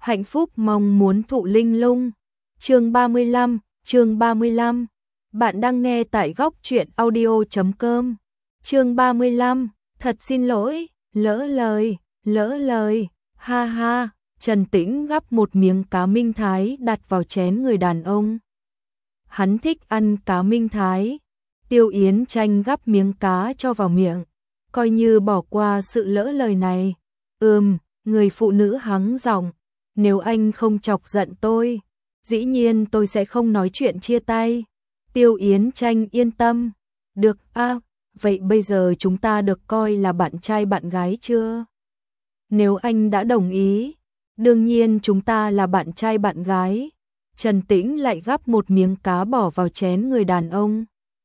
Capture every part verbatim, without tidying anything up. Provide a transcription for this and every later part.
hạnh phúc mong muốn thụ linh lung. Chương ba mươi lăm, chương ba mươi lăm. Bạn đang nghe tại góc truyện audio chấm com. Chương ba mươi lăm, thật xin lỗi, lỡ lời, lỡ lời. Ha ha, Trần Tĩnh gắp một miếng cá minh thái đặt vào chén người đàn ông. Hắn thích ăn cá minh thái. Tiêu Yến Tranh gắp miếng cá cho vào miệng, coi như bỏ qua sự lỡ lời này. Ừm, người phụ nữ hắng giọng, nếu anh không chọc giận tôi, dĩ nhiên tôi sẽ không nói chuyện chia tay. Tiêu Yến Tranh yên tâm. Được, à, vậy bây giờ chúng ta được coi là bạn trai bạn gái chưa? Nếu anh đã đồng ý, đương nhiên chúng ta là bạn trai bạn gái. Trần Tĩnh lại gắp một miếng cá bỏ vào chén người đàn ông.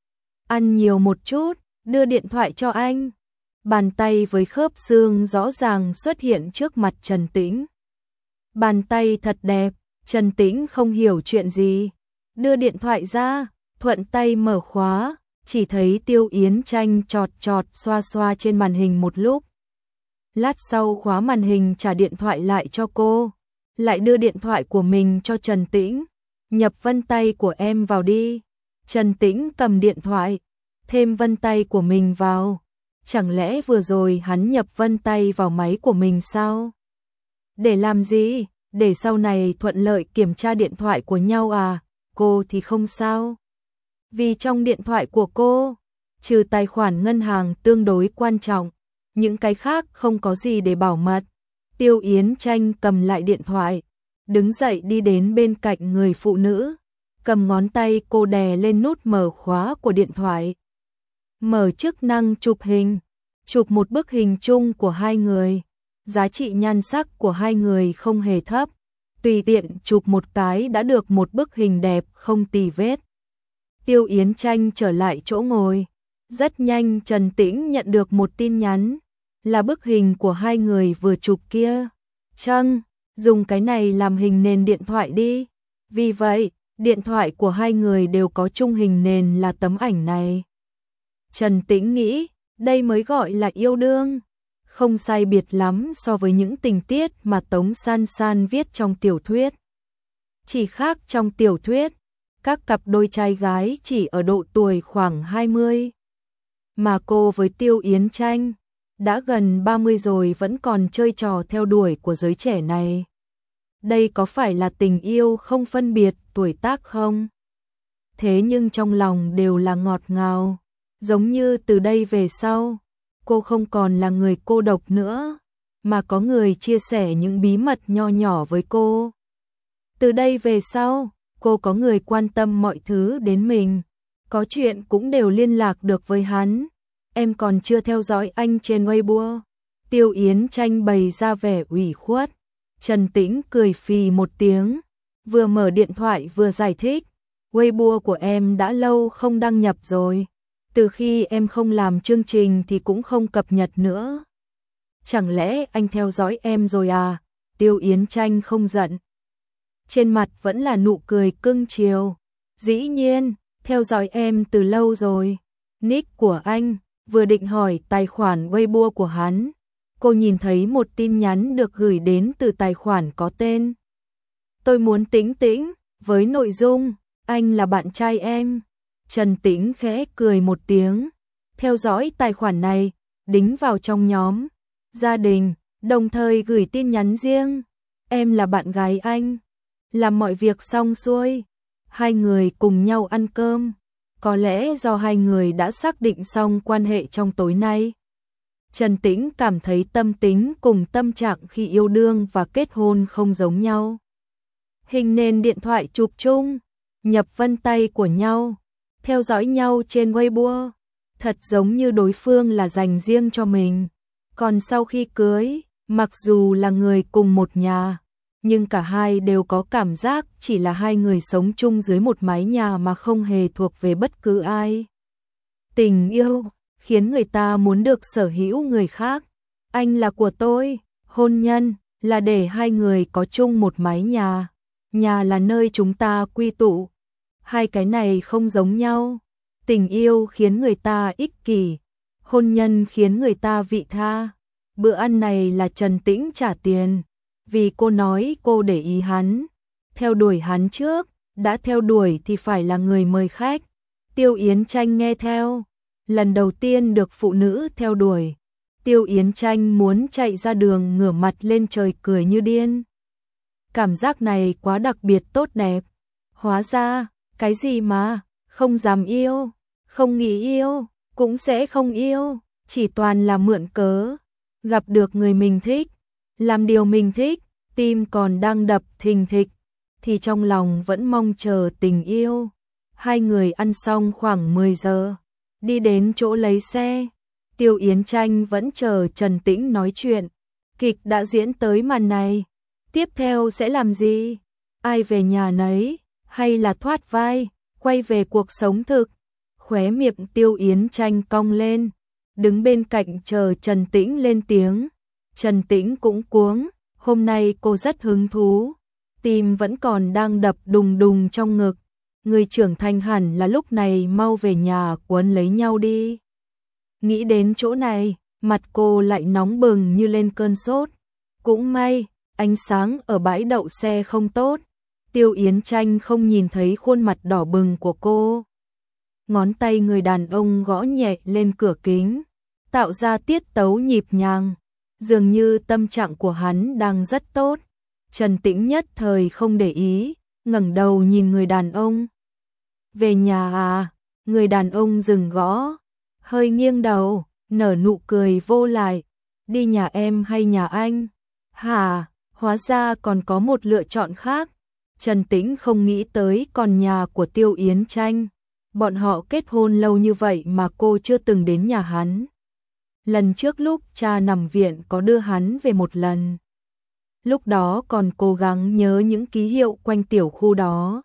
Ăn nhiều một chút, đưa điện thoại cho anh. Bàn tay với khớp xương rõ ràng xuất hiện trước mặt Trần Tĩnh. Bàn tay thật đẹp, Trần Tĩnh không hiểu chuyện gì. Đưa điện thoại ra, thuận tay mở khóa, chỉ thấy Tiêu Yến Tranh chọt chọt xoa xoa trên màn hình một lúc. Lát sau khóa màn hình trả điện thoại lại cho cô, lại đưa điện thoại của mình cho Trần Tĩnh. Nhập vân tay của em vào đi. Trần Tĩnh cầm điện thoại, thêm vân tay của mình vào. Chẳng lẽ vừa rồi hắn nhập vân tay vào máy của mình sao? Để làm gì? Để sau này thuận lợi kiểm tra điện thoại của nhau à? Cô thì không sao. Vì trong điện thoại của cô, trừ tài khoản ngân hàng tương đối quan trọng, những cái khác không có gì để bảo mật. Tiêu Yến Tranh cầm lại điện thoại, đứng dậy đi đến bên cạnh người phụ nữ, cầm ngón tay cô đè lên nút mở khóa của điện thoại. Mở chức năng chụp hình, chụp một bức hình chung của hai người. Giá trị nhan sắc của hai người không hề thấp, tùy tiện chụp một cái đã được một bức hình đẹp không tì vết. Tiêu Yến Tranh trở lại chỗ ngồi. Rất nhanh Trần Tĩnh nhận được một tin nhắn, là bức hình của hai người vừa chụp kia. Trâng, dùng cái này làm hình nền điện thoại đi. Vì vậy, điện thoại của hai người đều có chung hình nền là tấm ảnh này. Trần Tĩnh nghĩ, đây mới gọi là yêu đương. Không sai biệt lắm so với những tình tiết mà Tống San San viết trong tiểu thuyết. Chỉ khác trong tiểu thuyết, các cặp đôi trai gái chỉ ở độ tuổi khoảng hai mươi. Mà cô với Tiêu Yến Tranh đã gần ba mươi rồi vẫn còn chơi trò theo đuổi của giới trẻ này. Đây có phải là tình yêu không phân biệt tuổi tác không? Thế nhưng trong lòng đều là ngọt ngào, giống như từ đây về sau, cô không còn là người cô độc nữa, mà có người chia sẻ những bí mật nho nhỏ với cô. Từ đây về sau, cô có người quan tâm mọi thứ đến mình, có chuyện cũng đều liên lạc được với hắn. Em còn chưa theo dõi anh trên Weibo. Tiêu Yến Tranh bày ra vẻ ủy khuất. Trần Tĩnh cười phì một tiếng, vừa mở điện thoại vừa giải thích. Weibo của em đã lâu không đăng nhập rồi. Từ khi em không làm chương trình thì cũng không cập nhật nữa. Chẳng lẽ anh theo dõi em rồi à? Tiêu Yến Tranh không giận, trên mặt vẫn là nụ cười cưng chiều. Dĩ nhiên, theo dõi em từ lâu rồi. Nick của anh. Vừa định hỏi tài khoản Weibo của hắn, cô nhìn thấy một tin nhắn được gửi đến từ tài khoản có tên Tôi muốn Tĩnh Tĩnh, với nội dung anh là bạn trai em. Trần Tĩnh khẽ cười một tiếng, theo dõi tài khoản này, đính vào trong nhóm gia đình, đồng thời gửi tin nhắn riêng. Em là bạn gái anh. Làm mọi việc xong xuôi, hai người cùng nhau ăn cơm. Có lẽ do hai người đã xác định xong quan hệ trong tối nay. Trần Tĩnh cảm thấy tâm tính cùng tâm trạng khi yêu đương và kết hôn không giống nhau. Hình nền điện thoại chụp chung, nhập vân tay của nhau, theo dõi nhau trên Weibo, thật giống như đối phương là dành riêng cho mình. Còn sau khi cưới, mặc dù là người cùng một nhà, nhưng cả hai đều có cảm giác chỉ là hai người sống chung dưới một mái nhà mà không hề thuộc về bất cứ ai. Tình yêu khiến người ta muốn được sở hữu người khác. Anh là của tôi, hôn nhân là để hai người có chung một mái nhà, nhà là nơi chúng ta quy tụ. Hai cái này không giống nhau. Tình yêu khiến người ta ích kỷ, hôn nhân khiến người ta vị tha. Bữa ăn này là Trần Tĩnh trả tiền. vì cô nói cô để ý hắn, theo đuổi hắn trước, đã theo đuổi thì phải là người mời khách. Tiêu Yến Tranh nghe theo, lần đầu tiên được phụ nữ theo đuổi. Tiêu Yến Tranh muốn chạy ra đường ngửa mặt lên trời cười như điên. Cảm giác này quá đặc biệt tốt đẹp. Hóa ra, cái gì mà, không dám yêu, không nghĩ yêu, cũng sẽ không yêu, chỉ toàn là mượn cớ. Gặp được người mình thích, làm điều mình thích, tim còn đang đập thình thịch, thì trong lòng vẫn mong chờ tình yêu. Hai người ăn xong khoảng mười giờ, đi đến chỗ lấy xe. Tiêu Yến Tranh vẫn chờ Trần Tĩnh nói chuyện. Kịch đã diễn tới màn này, tiếp theo sẽ làm gì? Ai về nhà nấy, hay là thoát vai, quay về cuộc sống thực? Khóe miệng Tiêu Yến Tranh cong lên, đứng bên cạnh chờ Trần Tĩnh lên tiếng. Trần Tĩnh cũng cuống, hôm nay cô rất hứng thú, tim vẫn còn đang đập đùng đùng trong ngực. Người trưởng thành hẳn là lúc này mau về nhà quấn lấy nhau đi. Nghĩ đến chỗ này, mặt cô lại nóng bừng như lên cơn sốt. Cũng may, ánh sáng ở bãi đậu xe không tốt. Tiêu Yến Tranh không nhìn thấy khuôn mặt đỏ bừng của cô. Ngón tay người đàn ông gõ nhẹ lên cửa kính, tạo ra tiết tấu nhịp nhàng. Dường như tâm trạng của hắn đang rất tốt. Trần Tĩnh nhất thời không để ý, ngẩng đầu nhìn người đàn ông. Về nhà à? Người đàn ông dừng gõ, hơi nghiêng đầu, nở nụ cười vô lại. Đi nhà em hay nhà anh? Hả, hóa ra còn có một lựa chọn khác. Trần Tĩnh không nghĩ tới còn nhà của Tiêu Yến Tranh. Bọn họ kết hôn lâu như vậy mà cô chưa từng đến nhà hắn. Lần trước lúc cha nằm viện có đưa hắn về một lần. Lúc đó còn cố gắng nhớ những ký hiệu quanh tiểu khu đó.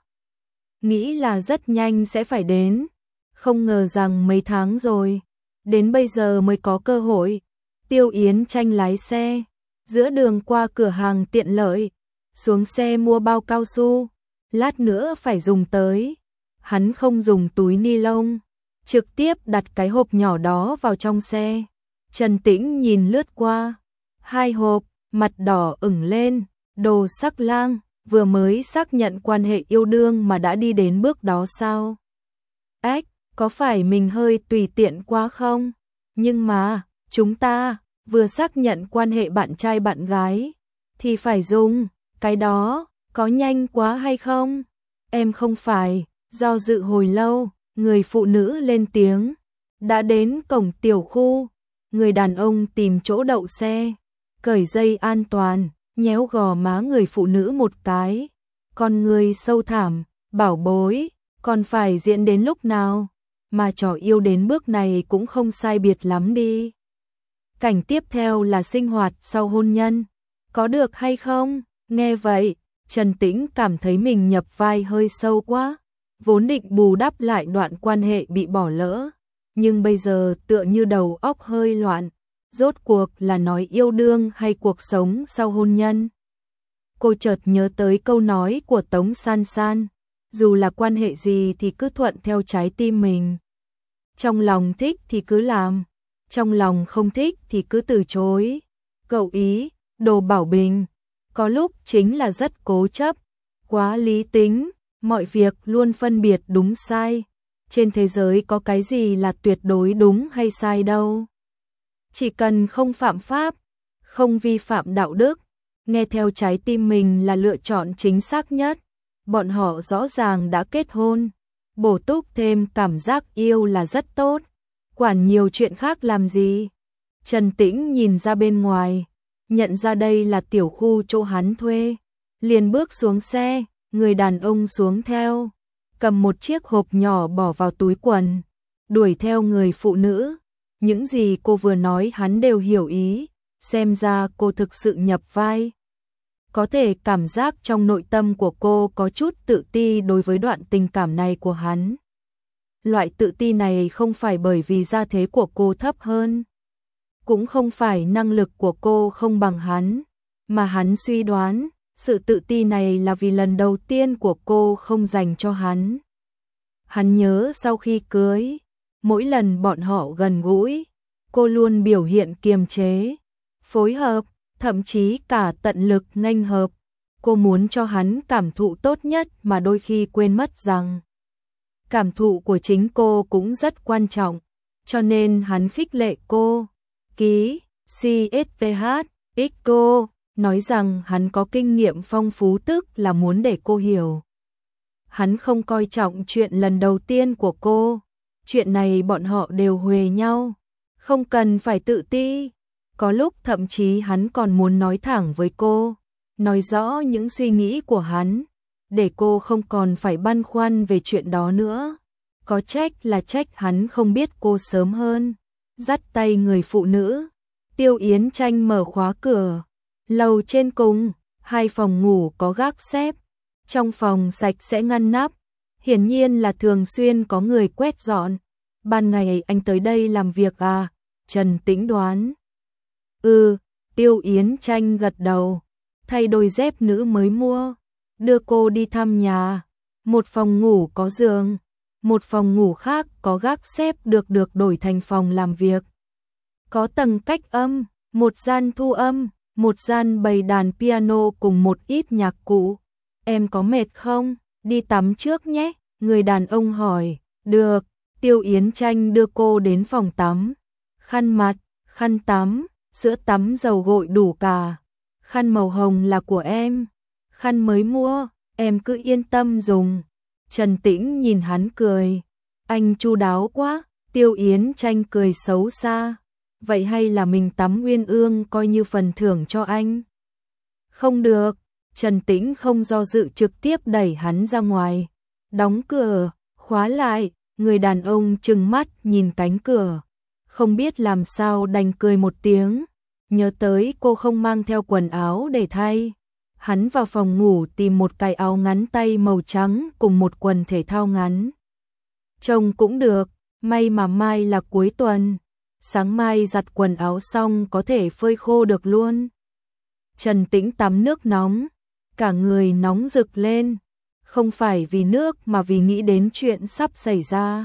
Nghĩ là rất nhanh sẽ phải đến. Không ngờ rằng mấy tháng rồi, đến bây giờ mới có cơ hội. Tiêu Yến Tranh lái xe, giữa đường qua cửa hàng tiện lợi, xuống xe mua bao cao su, lát nữa phải dùng tới. Hắn không dùng túi ni lông, trực tiếp đặt cái hộp nhỏ đó vào trong xe. Trần Tĩnh nhìn lướt qua, hai hộp, mặt đỏ ửng lên, đồ sắc lang, vừa mới xác nhận quan hệ yêu đương mà đã đi đến bước đó sao? Ách, có phải mình hơi tùy tiện quá không? Nhưng mà, chúng ta vừa xác nhận quan hệ bạn trai bạn gái, thì phải dùng, cái đó, có nhanh quá hay không? Em không phải, do dự hồi lâu, người phụ nữ lên tiếng, đã đến cổng tiểu khu. Người đàn ông tìm chỗ đậu xe, cởi dây an toàn, nhéo gò má người phụ nữ một cái. Con người sâu thẳm, bảo bối, còn phải diễn đến lúc nào? Mà trò yêu đến bước này cũng không sai biệt lắm đi. Cảnh tiếp theo là sinh hoạt sau hôn nhân. Có được hay không? Nghe vậy, Trần Tĩnh cảm thấy mình nhập vai hơi sâu quá. Vốn định bù đắp lại đoạn quan hệ bị bỏ lỡ. Nhưng bây giờ tựa như đầu óc hơi loạn. Rốt cuộc là nói yêu đương hay cuộc sống sau hôn nhân? Cô chợt nhớ tới câu nói của Tống San San. Dù là quan hệ gì thì cứ thuận theo trái tim mình. Trong lòng thích thì cứ làm, trong lòng không thích thì cứ từ chối. Cậu ý, đồ bảo bình, có lúc chính là rất cố chấp, quá lý tính, mọi việc luôn phân biệt đúng sai. Trên thế giới có cái gì là tuyệt đối đúng hay sai đâu. Chỉ cần không phạm pháp, không vi phạm đạo đức, nghe theo trái tim mình là lựa chọn chính xác nhất. Bọn họ rõ ràng đã kết hôn, bổ túc thêm cảm giác yêu là rất tốt. Quản nhiều chuyện khác làm gì? Trần Tĩnh nhìn ra bên ngoài, nhận ra đây là tiểu khu chỗ hắn thuê, liền bước xuống xe, người đàn ông xuống theo, cầm một chiếc hộp nhỏ bỏ vào túi quần, đuổi theo người phụ nữ. Những gì cô vừa nói hắn đều hiểu ý, xem ra cô thực sự nhập vai. Có thể cảm giác trong nội tâm của cô có chút tự ti đối với đoạn tình cảm này của hắn. Loại tự ti này không phải bởi vì gia thế của cô thấp hơn, cũng không phải năng lực của cô không bằng hắn, mà hắn suy đoán sự tự ti này là vì lần đầu tiên của cô không dành cho hắn. Hắn nhớ sau khi cưới, mỗi lần bọn họ gần gũi, cô luôn biểu hiện kiềm chế, phối hợp, thậm chí cả tận lực nghênh hợp. Cô muốn cho hắn cảm thụ tốt nhất mà đôi khi quên mất rằng cảm thụ của chính cô cũng rất quan trọng, cho nên hắn khích lệ cô. Ký xê ét tê hát ích cô nói rằng hắn có kinh nghiệm phong phú, tức là muốn để cô hiểu. Hắn không coi trọng chuyện lần đầu tiên của cô, chuyện này bọn họ đều huề nhau, không cần phải tự ti. Có lúc thậm chí hắn còn muốn nói thẳng với cô, nói rõ những suy nghĩ của hắn, để cô không còn phải băn khoăn về chuyện đó nữa. Có trách là trách hắn không biết cô sớm hơn. Dắt tay người phụ nữ, Tiêu Yến Tranh mở khóa cửa. Lầu trên cùng, hai phòng ngủ có gác xếp. Trong phòng sạch sẽ ngăn nắp, hiển nhiên là thường xuyên có người quét dọn. Ban ngày anh tới đây làm việc à? Trần Tĩnh đoán. Ừ, Tiêu Yến Tranh gật đầu. Thay đôi dép nữ mới mua, đưa cô đi thăm nhà. Một phòng ngủ có giường, một phòng ngủ khác có gác xếp được được đổi thành phòng làm việc. Có tầng cách âm, một gian thu âm, một gian bày đàn piano cùng một ít nhạc cụ. Em có mệt không? Đi tắm trước nhé, người đàn ông hỏi. Được, Tiêu Yến Tranh đưa cô đến phòng tắm. Khăn mặt, khăn tắm, sữa tắm dầu gội đủ cả. Khăn màu hồng là của em, khăn mới mua, em cứ yên tâm dùng. Trần Tĩnh nhìn hắn cười. Anh chu đáo quá. Tiêu Yến Tranh cười xấu xa. Vậy hay là mình tắm uyên ương coi như phần thưởng cho anh? Không được. Trần Tĩnh không do dự trực tiếp đẩy hắn ra ngoài. Đóng cửa, khóa lại. Người đàn ông trừng mắt nhìn cánh cửa, không biết làm sao đành cười một tiếng. Nhớ tới cô không mang theo quần áo để thay. Hắn vào phòng ngủ tìm một cái áo ngắn tay màu trắng cùng một quần thể thao ngắn. Trông cũng được, may mà mai là cuối tuần. Sáng mai giặt quần áo xong có thể phơi khô được luôn. Trần Tĩnh tắm nước nóng, cả người nóng rực lên. Không phải vì nước mà vì nghĩ đến chuyện sắp xảy ra.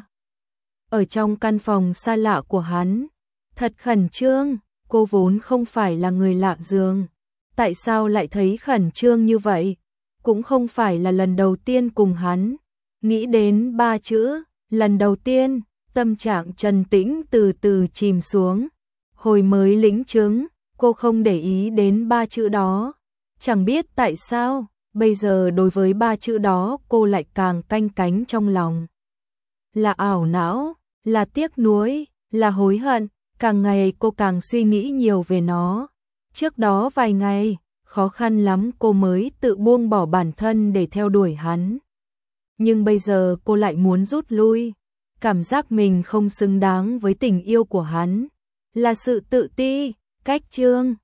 Ở trong căn phòng xa lạ của hắn, thật khẩn trương. Cô vốn không phải là người lạ giường, tại sao lại thấy khẩn trương như vậy? Cũng không phải là lần đầu tiên cùng hắn. Nghĩ đến ba chữ, lần đầu tiên, tâm trạng Trần Tĩnh từ từ chìm xuống. Hồi mới lĩnh chứng, cô không để ý đến ba chữ đó. Chẳng biết tại sao, bây giờ đối với ba chữ đó cô lại càng canh cánh trong lòng. Là ảo não, là tiếc nuối, là hối hận. Càng ngày cô càng suy nghĩ nhiều về nó. Trước đó vài ngày, khó khăn lắm cô mới tự buông bỏ bản thân để theo đuổi hắn. Nhưng bây giờ cô lại muốn rút lui. Cảm giác mình không xứng đáng với tình yêu của hắn. Là sự tự ti, cách trương.